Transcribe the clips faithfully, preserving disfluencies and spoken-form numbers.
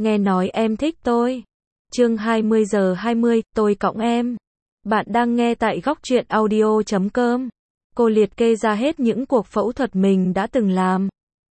nghe nói em thích tôi. Chương hai mươi giờ hai mươi, tôi cõng em. Bạn đang nghe tại góc truyện audio chấm com. Cô liệt kê ra hết những cuộc phẫu thuật mình đã từng làm.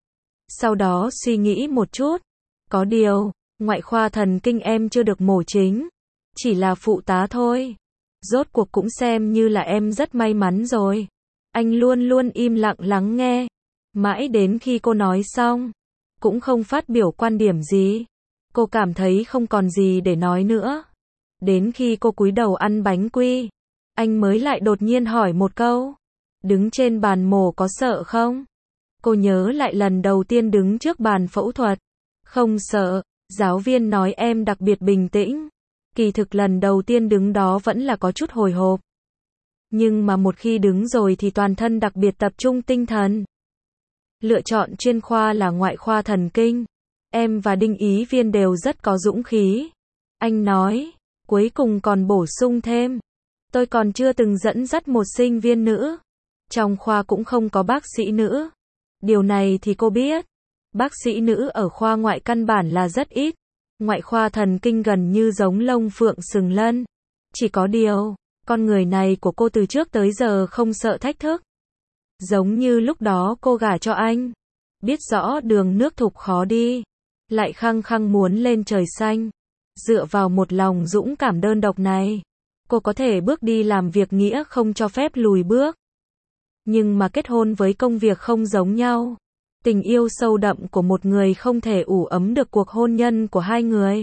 Sau đó suy nghĩ một chút. Có điều, ngoại khoa thần kinh em chưa được mổ chính. Chỉ là phụ tá thôi. Rốt cuộc cũng xem như là em rất may mắn rồi. Anh luôn luôn im lặng lắng nghe. Mãi đến khi cô nói xong, cũng không phát biểu quan điểm gì. Cô cảm thấy không còn gì để nói nữa. Đến khi cô cúi đầu ăn bánh quy, anh mới lại đột nhiên hỏi một câu. Đứng trên bàn mổ có sợ không? Cô nhớ lại lần đầu tiên đứng trước bàn phẫu thuật. Không sợ, giáo viên nói em đặc biệt bình tĩnh. Kỳ thực lần đầu tiên đứng đó vẫn là có chút hồi hộp. Nhưng mà một khi đứng rồi thì toàn thân đặc biệt tập trung tinh thần. Lựa chọn chuyên khoa là ngoại khoa thần kinh. Em và Đinh Ý Viên đều rất có dũng khí. Anh nói, cuối cùng còn bổ sung thêm. Tôi còn chưa từng dẫn dắt một sinh viên nữ. Trong khoa cũng không có bác sĩ nữ. Điều này thì cô biết. Bác sĩ nữ ở khoa ngoại căn bản là rất ít. Ngoại khoa thần kinh gần như giống lông phượng sừng lân. Chỉ có điều, con người này của cô từ trước tới giờ không sợ thách thức. Giống như lúc đó cô gả cho anh. Biết rõ đường nước thục khó đi. Lại khăng khăng muốn lên trời xanh. Dựa vào một lòng dũng cảm đơn độc này, cô có thể bước đi làm việc nghĩa không cho phép lùi bước. Nhưng mà kết hôn với công việc không giống nhau. Tình yêu sâu đậm của một người không thể ủ ấm được cuộc hôn nhân của hai người.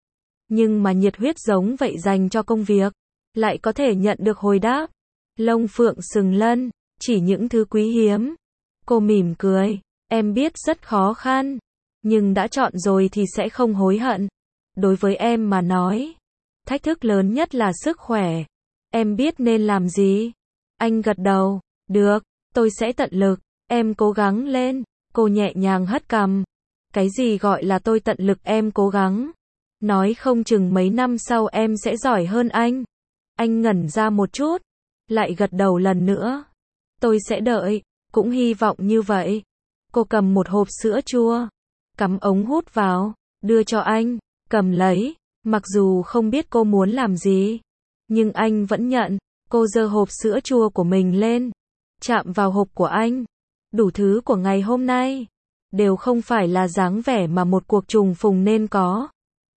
Nhưng mà nhiệt huyết giống vậy dành cho công việc, lại có thể nhận được hồi đáp. Lông phượng sừng lân, chỉ những thứ quý hiếm. Cô mỉm cười, em biết rất khó khăn, nhưng đã chọn rồi thì sẽ không hối hận. Đối với em mà nói, thách thức lớn nhất là sức khỏe. Em biết nên làm gì? Anh gật đầu, được, tôi sẽ tận lực, em cố gắng lên. Cô nhẹ nhàng hất cằm. Cái gì gọi là tôi tận lực em cố gắng? Nói không chừng mấy năm sau em sẽ giỏi hơn anh. Anh ngẩn ra một chút, lại gật đầu lần nữa. Tôi sẽ đợi, cũng hy vọng như vậy. Cô cầm một hộp sữa chua, cắm ống hút vào, đưa cho anh, cầm lấy. Mặc dù không biết cô muốn làm gì, nhưng anh vẫn nhận. Cô giơ hộp sữa chua của mình lên, chạm vào hộp của anh. Đủ thứ của ngày hôm nay đều không phải là dáng vẻ mà một cuộc trùng phùng nên có.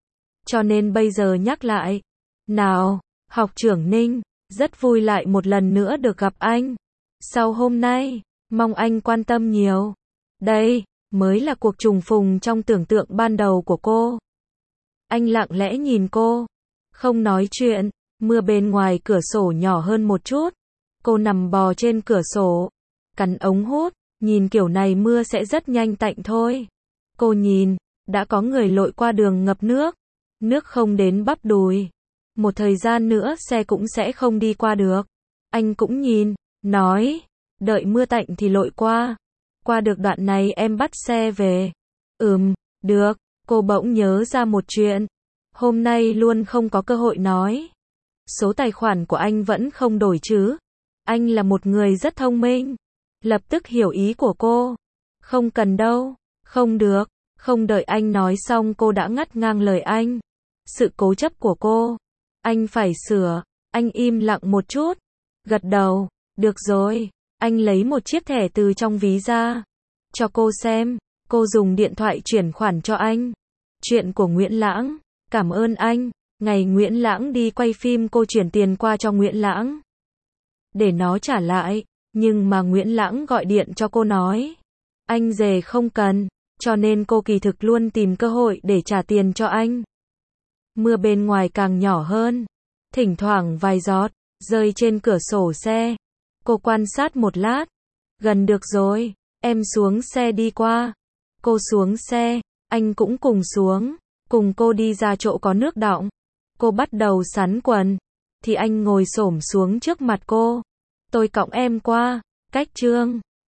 Cho nên bây giờ nhắc lại. Nào, học trưởng Ninh, rất vui lại một lần nữa được gặp anh. Sau hôm nay, mong anh quan tâm nhiều. Đây, mới là cuộc trùng phùng trong tưởng tượng ban đầu của cô. Anh lặng lẽ nhìn cô, không nói chuyện. Mưa bên ngoài cửa sổ nhỏ hơn một chút. Cô nằm bò trên cửa sổ, cắn ống hút. Nhìn kiểu này mưa sẽ rất nhanh tạnh thôi. Cô nhìn, đã có người lội qua đường ngập nước. Nước không đến bắp đùi. Một thời gian nữa xe cũng sẽ không đi qua được. Anh cũng nhìn, nói, đợi mưa tạnh thì lội qua. Qua được đoạn này em bắt xe về. Ừm, được. Cô bỗng nhớ ra một chuyện. Hôm nay luôn không có cơ hội nói. Số tài khoản của anh vẫn không đổi chứ? Anh là một người rất thông minh. Lập tức hiểu ý của cô. Không cần đâu. Không được. Không đợi anh nói xong cô đã ngắt ngang lời anh. Sự cố chấp của cô. Anh phải sửa. Anh im lặng một chút. Gật đầu. Được rồi. Anh lấy một chiếc thẻ từ trong ví ra. Cho cô xem. Cô dùng điện thoại chuyển khoản cho anh. Chuyện của Nguyễn Lãng. Cảm ơn anh. Ngày Nguyễn Lãng đi quay phim cô chuyển tiền qua cho Nguyễn Lãng. Để nó trả lại. Nhưng mà Nguyễn Lãng gọi điện cho cô nói. Anh dề không cần. Cho nên cô kỳ thực luôn tìm cơ hội để trả tiền cho anh. Mưa bên ngoài càng nhỏ hơn. Thỉnh thoảng vài giọt, rơi trên cửa sổ xe. Cô quan sát một lát. Gần được rồi. Em xuống xe đi qua. Cô xuống xe. Anh cũng cùng xuống. Cùng cô đi ra chỗ có nước đọng. Cô bắt đầu sắn quần. Thì anh ngồi xổm xuống trước mặt cô. Tôi cõng em qua. Cách Trương.